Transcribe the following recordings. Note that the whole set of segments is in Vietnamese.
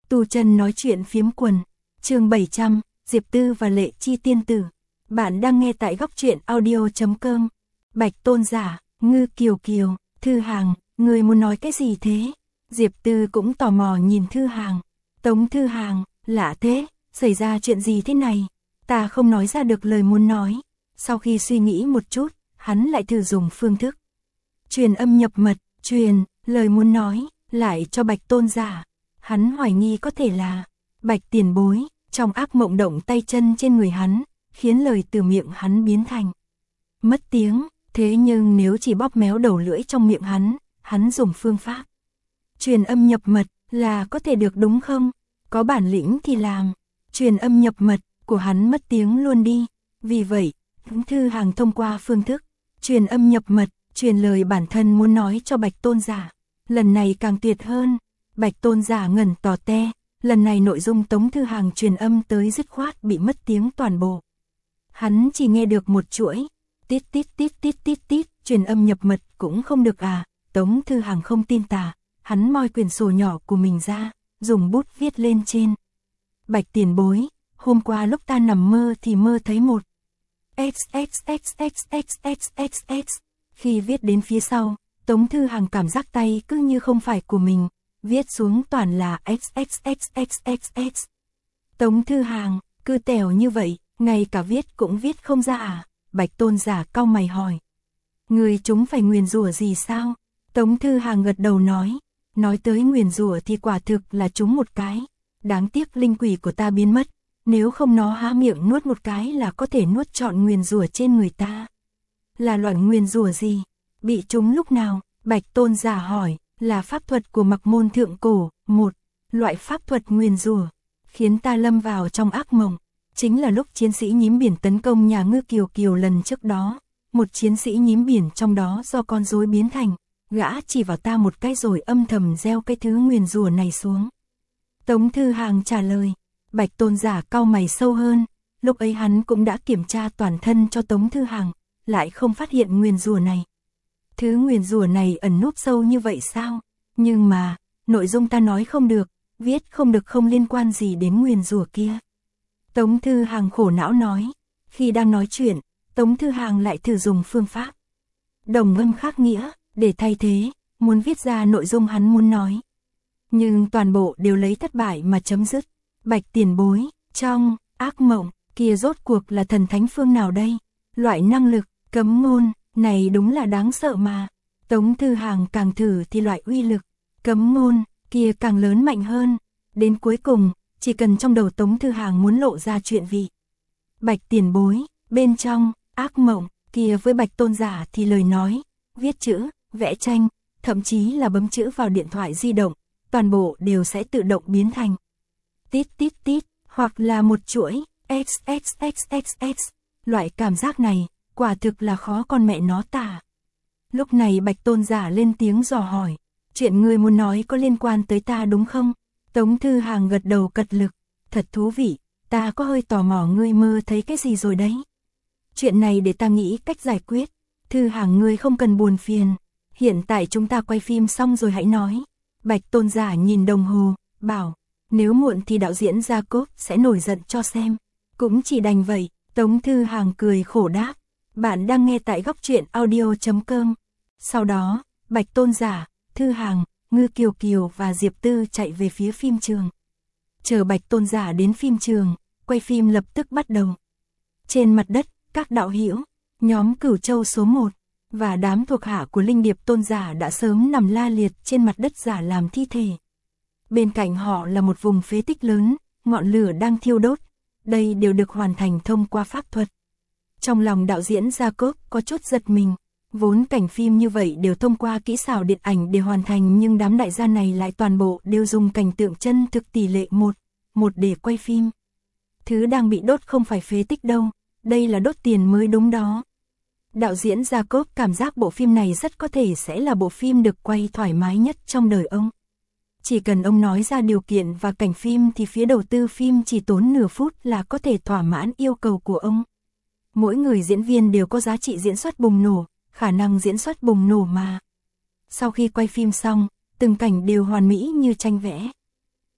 Tu chân nói chuyện phiếm quần, chương 700, Diệp Tư và Lệ Chi tiên tử. Bạn đang nghe tại góc truyện audio.com. Bạch Tôn Giả, Ngư Kiều Kiều, Thư Hàng, người muốn nói cái gì thế? Diệp Tư cũng tò mò nhìn Thư Hàng. Tống Thư Hàng, lạ thế, xảy ra chuyện gì thế này? Ta không nói ra được lời muốn nói. Sau khi suy nghĩ một chút, hắn lại thử dùng phương thức truyền âm nhập mật, truyền lời muốn nói lại cho Bạch Tôn Giả. Hắn hoài nghi có thể là Bạch tiền bối, trong ác mộng động tay chân trên người hắn, khiến lời từ miệng hắn biến thành mất tiếng. Thế nhưng nếu chỉ bóp méo đầu lưỡi trong miệng hắn dùng phương pháp truyền âm nhập mật là có thể được đúng không? Có bản lĩnh thì làm, truyền âm nhập mật của hắn mất tiếng luôn đi. Vì vậy, Thư Hàng thông qua phương thức truyền âm nhập mật, truyền lời bản thân muốn nói cho Bạch Tôn Giả. Lần này càng tuyệt hơn, Bạch Tôn Giả ngẩn tò te, lần này nội dung Tống Thư Hàng truyền âm tới dứt khoát bị mất tiếng toàn bộ. Hắn chỉ nghe được một chuỗi, tít tít tít tít tít tít, truyền âm nhập mật cũng không được à? Tống Thư Hàng không tin tà, hắn moi quyển sổ nhỏ của mình ra, dùng bút viết lên trên. Bạch tiền bối, hôm qua lúc ta nằm mơ thì mơ thấy một XXXXXXXX. Khi viết đến phía sau, Tống Thư Hàng cảm giác tay cứ như không phải của mình, viết xuống toàn là XXXXXX. Tống Thư Hàng, cứ tèo như vậy, ngay cả viết cũng viết không ra à? Bạch Tôn Giả cau mày hỏi. Người chúng phải nguyền rủa gì sao? Tống Thư Hàng gật đầu nói tới nguyền rủa thì quả thực là chúng một cái. Đáng tiếc linh quỷ của ta biến mất, nếu không nó há miệng nuốt một cái là có thể nuốt trọn nguyền rủa trên người ta. Là loại nguyền rủa gì? Bị chúng lúc nào? Bạch Tôn Giả hỏi. Là pháp thuật của Mặc Môn thượng cổ, một loại pháp thuật nguyền rủa khiến ta lâm vào trong ác mộng. Chính là lúc chiến sĩ nhím biển tấn công nhà Ngư Kiều Kiều lần trước đó, một chiến sĩ nhím biển trong đó do con rối biến thành, gã chỉ vào ta một cái rồi âm thầm gieo cái thứ nguyền rủa này xuống. Tống Thư Hàng trả lời. Bạch Tôn Giả cau mày sâu hơn, lúc ấy hắn cũng đã kiểm tra toàn thân cho Tống Thư Hàng, lại không phát hiện nguyền rủa này. Thứ nguyền rủa này ẩn núp sâu như vậy sao? Nhưng mà, nội dung ta nói không được, viết không được không liên quan gì đến nguyền rủa kia. Tống Thư Hàng khổ não nói. Khi đang nói chuyện, Tống Thư Hàng lại thử dùng phương pháp đồng âm khác nghĩa để thay thế, muốn viết ra nội dung hắn muốn nói. Nhưng toàn bộ đều lấy thất bại mà chấm dứt. Bạch tiền bối, trong ác mộng kia rốt cuộc là thần thánh phương nào đây? Loại năng lực cấm ngôn này đúng là đáng sợ mà. Tống Thư Hàng càng thử thì loại uy lực cấm ngôn kia càng lớn mạnh hơn. Đến cuối cùng, chỉ cần trong đầu Tống Thư Hàng muốn lộ ra chuyện vị Bạch tiền bối, bên trong ác mộng kia với Bạch Tôn Giả thì lời nói, viết chữ, vẽ tranh, thậm chí là bấm chữ vào điện thoại di động, toàn bộ đều sẽ tự động biến thành tít tít tít, hoặc là một chuỗi XXXXX. Loại cảm giác này, quả thực là khó con mẹ nó tả. Lúc này Bạch Tôn Giả lên tiếng dò hỏi, chuyện ngươi muốn nói có liên quan tới ta đúng không? Tống Thư Hàng gật đầu cật lực, thật thú vị, ta có hơi tò mò ngươi mơ thấy cái gì rồi đấy. Chuyện này để ta nghĩ cách giải quyết. Thư Hàng, ngươi không cần buồn phiền, hiện tại chúng ta quay phim xong rồi hãy nói. Bạch Tôn Giả nhìn đồng hồ, bảo, nếu muộn thì đạo diễn Jacob sẽ nổi giận cho xem. Cũng chỉ đành vậy. Tống Thư Hàng cười khổ đáp. Bạn đang nghe tại góc truyện audio.com. Sau đó, Bạch Tôn Giả, Thư Hàng, Ngư Kiều Kiều và Diệp Tư chạy về phía phim trường. Chờ Bạch Tôn Giả đến phim trường, quay phim lập tức bắt đầu. Trên mặt đất, các đạo hữu, nhóm Cửu Châu số 1 và đám thuộc hạ của Linh Điệp Tôn Giả đã sớm nằm la liệt trên mặt đất giả làm thi thể. Bên cạnh họ là một vùng phế tích lớn, ngọn lửa đang thiêu đốt. Đây đều được hoàn thành thông qua pháp thuật. Trong lòng đạo diễn Jacob có chút giật mình, vốn cảnh phim như vậy đều thông qua kỹ xảo điện ảnh để hoàn thành, nhưng đám đại gia này lại toàn bộ đều dùng cảnh tượng chân thực tỷ lệ 1:1 để quay phim. Thứ đang bị đốt không phải phế tích đâu, đây là đốt tiền mới đúng đó. Đạo diễn Jacob cảm giác bộ phim này rất có thể sẽ là bộ phim được quay thoải mái nhất trong đời ông. Chỉ cần ông nói ra điều kiện và cảnh phim thì phía đầu tư phim chỉ tốn nửa phút là có thể thỏa mãn yêu cầu của ông. Mỗi người diễn viên đều có giá trị diễn xuất bùng nổ, khả năng diễn xuất bùng nổ mà. Sau khi quay phim xong, từng cảnh đều hoàn mỹ như tranh vẽ.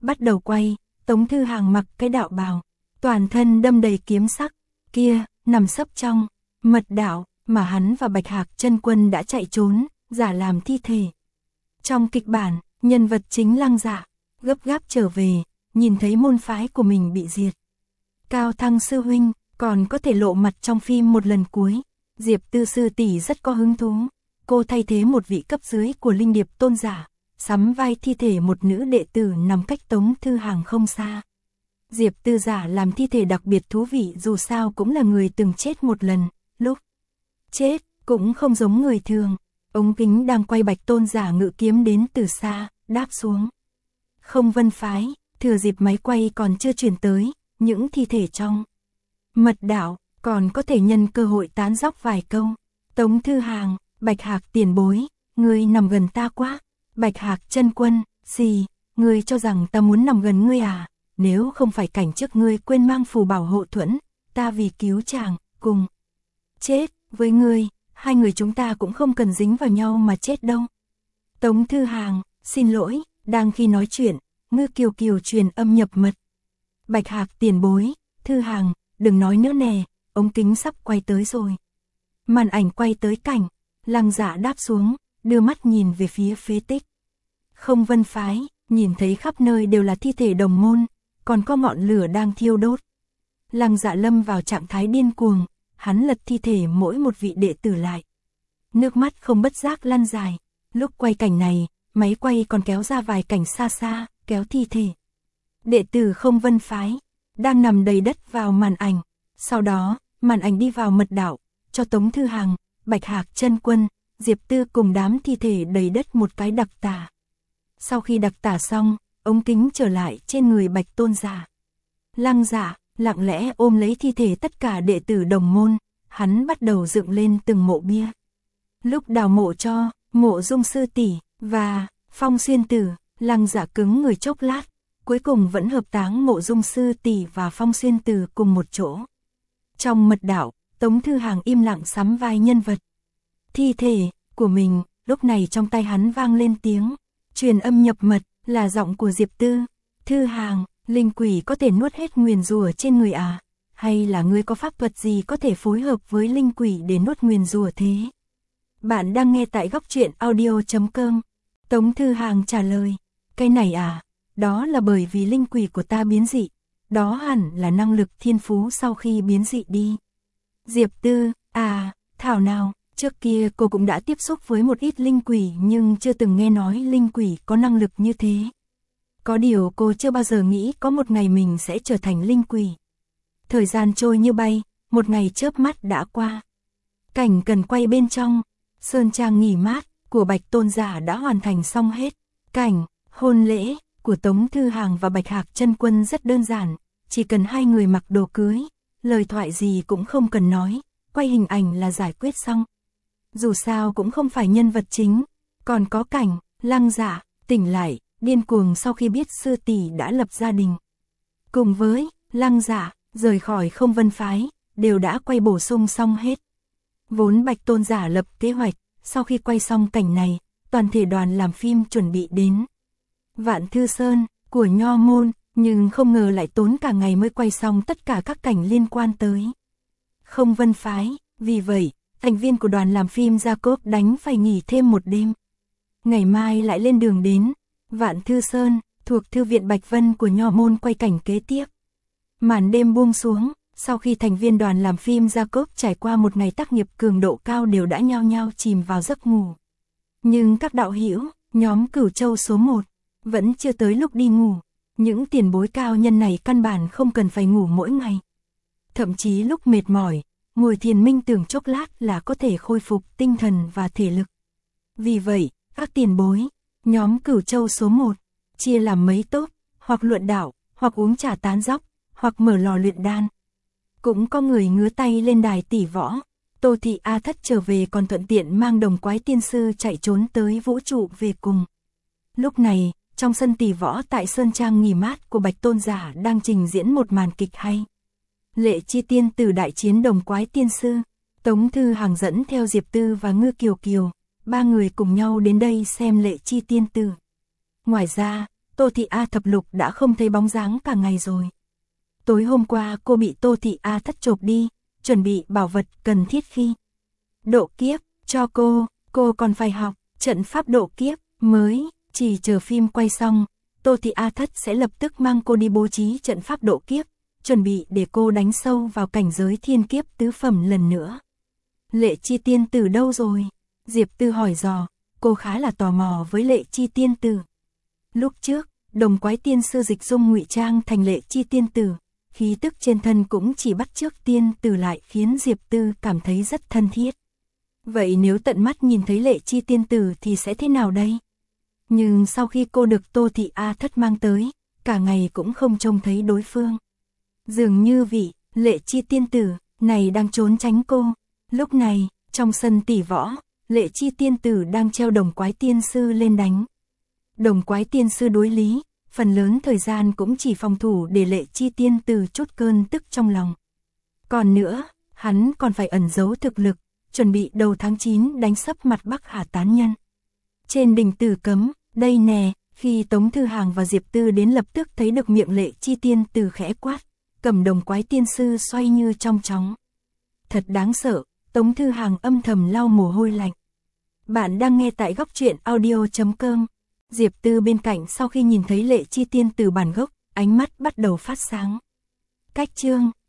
bắt đầu quay, Tống Thư Hàng mặc cái đạo bào, toàn thân đâm đầy kiếm sắc, kia, nằm sấp trong mật đạo, mà hắn và Bạch Hạc Chân Quân đã chạy trốn, giả làm thi thể. Trong kịch bản, nhân vật chính Lăng Dạ, gấp gáp trở về, nhìn thấy môn phái của mình bị diệt. Cao Thăng sư huynh, còn có thể lộ mặt trong phim một lần cuối. Diệp Tư sư tỷ rất có hứng thú. Cô thay thế một vị cấp dưới của Linh Điệp tôn giả, sắm vai thi thể một nữ đệ tử nằm cách Tống Thư Hàng không xa. Diệp Tư giả làm thi thể đặc biệt thú vị, dù sao cũng là người từng chết một lần, lúc chết cũng không giống người thường. Ống kính đang quay Bạch tôn giả ngự kiếm đến từ xa, đáp xuống Không Vân phái, thừa dịp máy quay còn chưa chuyển tới, những thi thể trong mật đạo còn có thể nhân cơ hội tán dóc vài câu. Tống Thư Hàng, Bạch Hạc tiền bối, ngươi nằm gần ta quá. Bạch Hạc Chân Quân, gì, ngươi cho rằng ta muốn nằm gần ngươi à? Nếu không phải cảnh trước ngươi quên mang phù bảo hộ thuẫn, ta vì cứu chàng, cùng chết với ngươi, hai người chúng ta cũng không cần dính vào nhau mà chết đâu. Tống Thư Hàng, xin lỗi, đang khi nói chuyện, Ngư Kiều Kiều truyền âm nhập mật. Bạch Hạc tiền bối, Thư Hàng, đừng nói nữa nè, ống kính sắp quay tới rồi. Màn ảnh quay tới cảnh, Lăng Dạ đáp xuống, đưa mắt nhìn về phía phế tích. Không Vân phái, nhìn thấy khắp nơi đều là thi thể đồng môn, còn có ngọn lửa đang thiêu đốt. Lăng Dạ lâm vào trạng thái điên cuồng, hắn lật thi thể mỗi một vị đệ tử lại. Nước mắt không bất giác lăn dài, lúc quay cảnh này, máy quay còn kéo ra vài cảnh xa xa, kéo thi thể đệ tử Không Vân phái, đang nằm đầy đất vào màn ảnh. Sau đó, màn ảnh đi vào mật đạo, cho Tống Thư Hàng, Bạch Hạc Chân Quân, Diệp Tư cùng đám thi thể đầy đất một cái đặc tả. Sau khi đặc tả xong, ống kính trở lại trên người Bạch tôn giả. Lăng Dạ lặng lẽ ôm lấy thi thể tất cả đệ tử đồng môn, hắn bắt đầu dựng lên từng mộ bia. Lúc đào mộ cho Mộ Dung sư tỷ và Phong Xuyên tử, Lăng Dạ cứng người chốc lát, cuối cùng vẫn hợp táng Mộ Dung sư tỷ và Phong Xuyên tử cùng một chỗ. Trong mật đạo, Tống Thư Hàng im lặng sắm vai nhân vật thi thể của mình, lúc này trong tay hắn vang lên tiếng truyền âm nhập mật, là giọng của Diệp Tư. Thư Hàng, linh quỷ có thể nuốt hết nguyền rủa trên người à? Hay là ngươi có pháp thuật gì có thể phối hợp với linh quỷ để nuốt nguyền rủa thế? Bạn đang nghe tại Góc Truyện Audio.com. Tống Thư Hàng trả lời, cái này à, đó là bởi vì linh quỷ của ta biến dị, đó hẳn là năng lực thiên phú sau khi biến dị đi. Diệp Tư, à, thảo nào, trước kia cô cũng đã tiếp xúc với một ít linh quỷ nhưng chưa từng nghe nói linh quỷ có năng lực như thế. Có điều cô chưa bao giờ nghĩ có một ngày mình sẽ trở thành linh quỷ. Thời gian trôi như bay, một ngày chớp mắt đã qua. Cảnh cần quay bên trong sơn trang nghỉ mát của Bạch tôn giả đã hoàn thành xong hết. Cảnh hôn lễ của Tống Thư Hàng và Bạch Hạc Chân Quân rất đơn giản, chỉ cần hai người mặc đồ cưới, lời thoại gì cũng không cần nói, quay hình ảnh là giải quyết xong. Dù sao cũng không phải nhân vật chính, còn có cảnh Lăng Dạ tỉnh lại, điên cuồng sau khi biết sư tỷ đã lập gia đình. Cùng với Lăng Dạ rời khỏi Không Vân phái, đều đã quay bổ sung xong hết. Vốn Bạch tôn giả lập kế hoạch, sau khi quay xong cảnh này, toàn thể đoàn làm phim chuẩn bị đến Vạn Thư Sơn của Nho Môn, nhưng không ngờ lại tốn cả ngày mới quay xong tất cả các cảnh liên quan tới Không Vân phái. Vì vậy, thành viên của đoàn làm phim Jacob đánh phải nghỉ thêm một đêm. Ngày mai lại lên đường đến Vạn Thư Sơn, thuộc Thư viện Bạch Vân của Nho Môn quay cảnh kế tiếp. Màn đêm buông xuống, sau khi thành viên đoàn làm phim Jacob trải qua một ngày tác nghiệp cường độ cao đều đã nhao nhao chìm vào giấc ngủ. Nhưng các đạo hữu, nhóm Cửu Châu số 1, vẫn chưa tới lúc đi ngủ. Những tiền bối cao nhân này căn bản không cần phải ngủ mỗi ngày. Thậm chí lúc mệt mỏi, ngồi thiền minh tưởng chốc lát là có thể khôi phục tinh thần và thể lực. Vì vậy, các tiền bối, nhóm Cửu Châu số 1, chia làm mấy tốp, hoặc luận đạo, hoặc uống trà tán dóc, hoặc mở lò luyện đan. Cũng có người ngứa tay lên đài tỷ võ. Tô Thị A Thất trở về còn thuận tiện mang Đồng Quái Tiên Sư chạy trốn tới vũ trụ về cùng. Lúc này, trong sân tỷ võ tại Sơn Trang nghỉ mát của Bạch tôn giả đang trình diễn một màn kịch hay. Lệ Chi Tiên Tử đại chiến Đồng Quái Tiên Sư. Tống Thư Hàng dẫn theo Diệp Tư và Ngư Kiều Kiều, ba người cùng nhau đến đây xem Lệ Chi Tiên Tử. Ngoài ra, Tô Thị A thập lục đã không thấy bóng dáng cả ngày rồi. Tối hôm qua cô bị Tô Thị A thất chộp đi, chuẩn bị bảo vật cần thiết khi độ kiếp cho cô còn phải học trận pháp độ kiếp mới, chỉ chờ phim quay xong, Tô Thị A thất sẽ lập tức mang cô đi bố trí trận pháp độ kiếp, chuẩn bị để cô đánh sâu vào cảnh giới thiên kiếp tứ phẩm lần nữa. Lệ Chi tiên tử đâu rồi? Diệp Tư hỏi dò, cô khá là tò mò với Lệ Chi tiên tử. Lúc trước, Đồng Quái tiên sư dịch dung ngụy trang thành Lệ Chi tiên tử, khí tức trên thân cũng chỉ bắt chước tiên tử lại khiến Diệp Tư cảm thấy rất thân thiết. Vậy nếu tận mắt nhìn thấy Lệ Chi tiên tử thì sẽ thế nào đây? Nhưng sau khi cô được Tô Thị A thất mang tới, cả ngày cũng không trông thấy đối phương. Dường như vị Lệ Chi tiên tử này đang trốn tránh cô. Lúc này, trong sân tỷ võ, Lệ Chi tiên tử đang treo Đồng Quái tiên sư lên đánh. Đồng Quái tiên sư đối lý, phần lớn thời gian cũng chỉ phòng thủ để Lệ Chi tiên tử chút cơn tức trong lòng. Còn nữa, hắn còn phải ẩn giấu thực lực, chuẩn bị đầu tháng 9 đánh sấp mặt Bắc Hà tán nhân. Trên đỉnh Tử Cấm, đây nè, khi Tống Thư Hàng và Diệp Tư đến lập tức thấy được miệng Lệ Chi tiên tử khẽ quát, cầm Đồng Quái tiên sư xoay như trong chóng. Thật đáng sợ, Tống Thư Hàng âm thầm lau mồ hôi lạnh. Bạn đang nghe tại góc truyện audio.com. Diệp Tư bên cạnh sau khi nhìn thấy Lệ Chi tiên tử bản gốc, ánh mắt bắt đầu phát sáng. Cách chương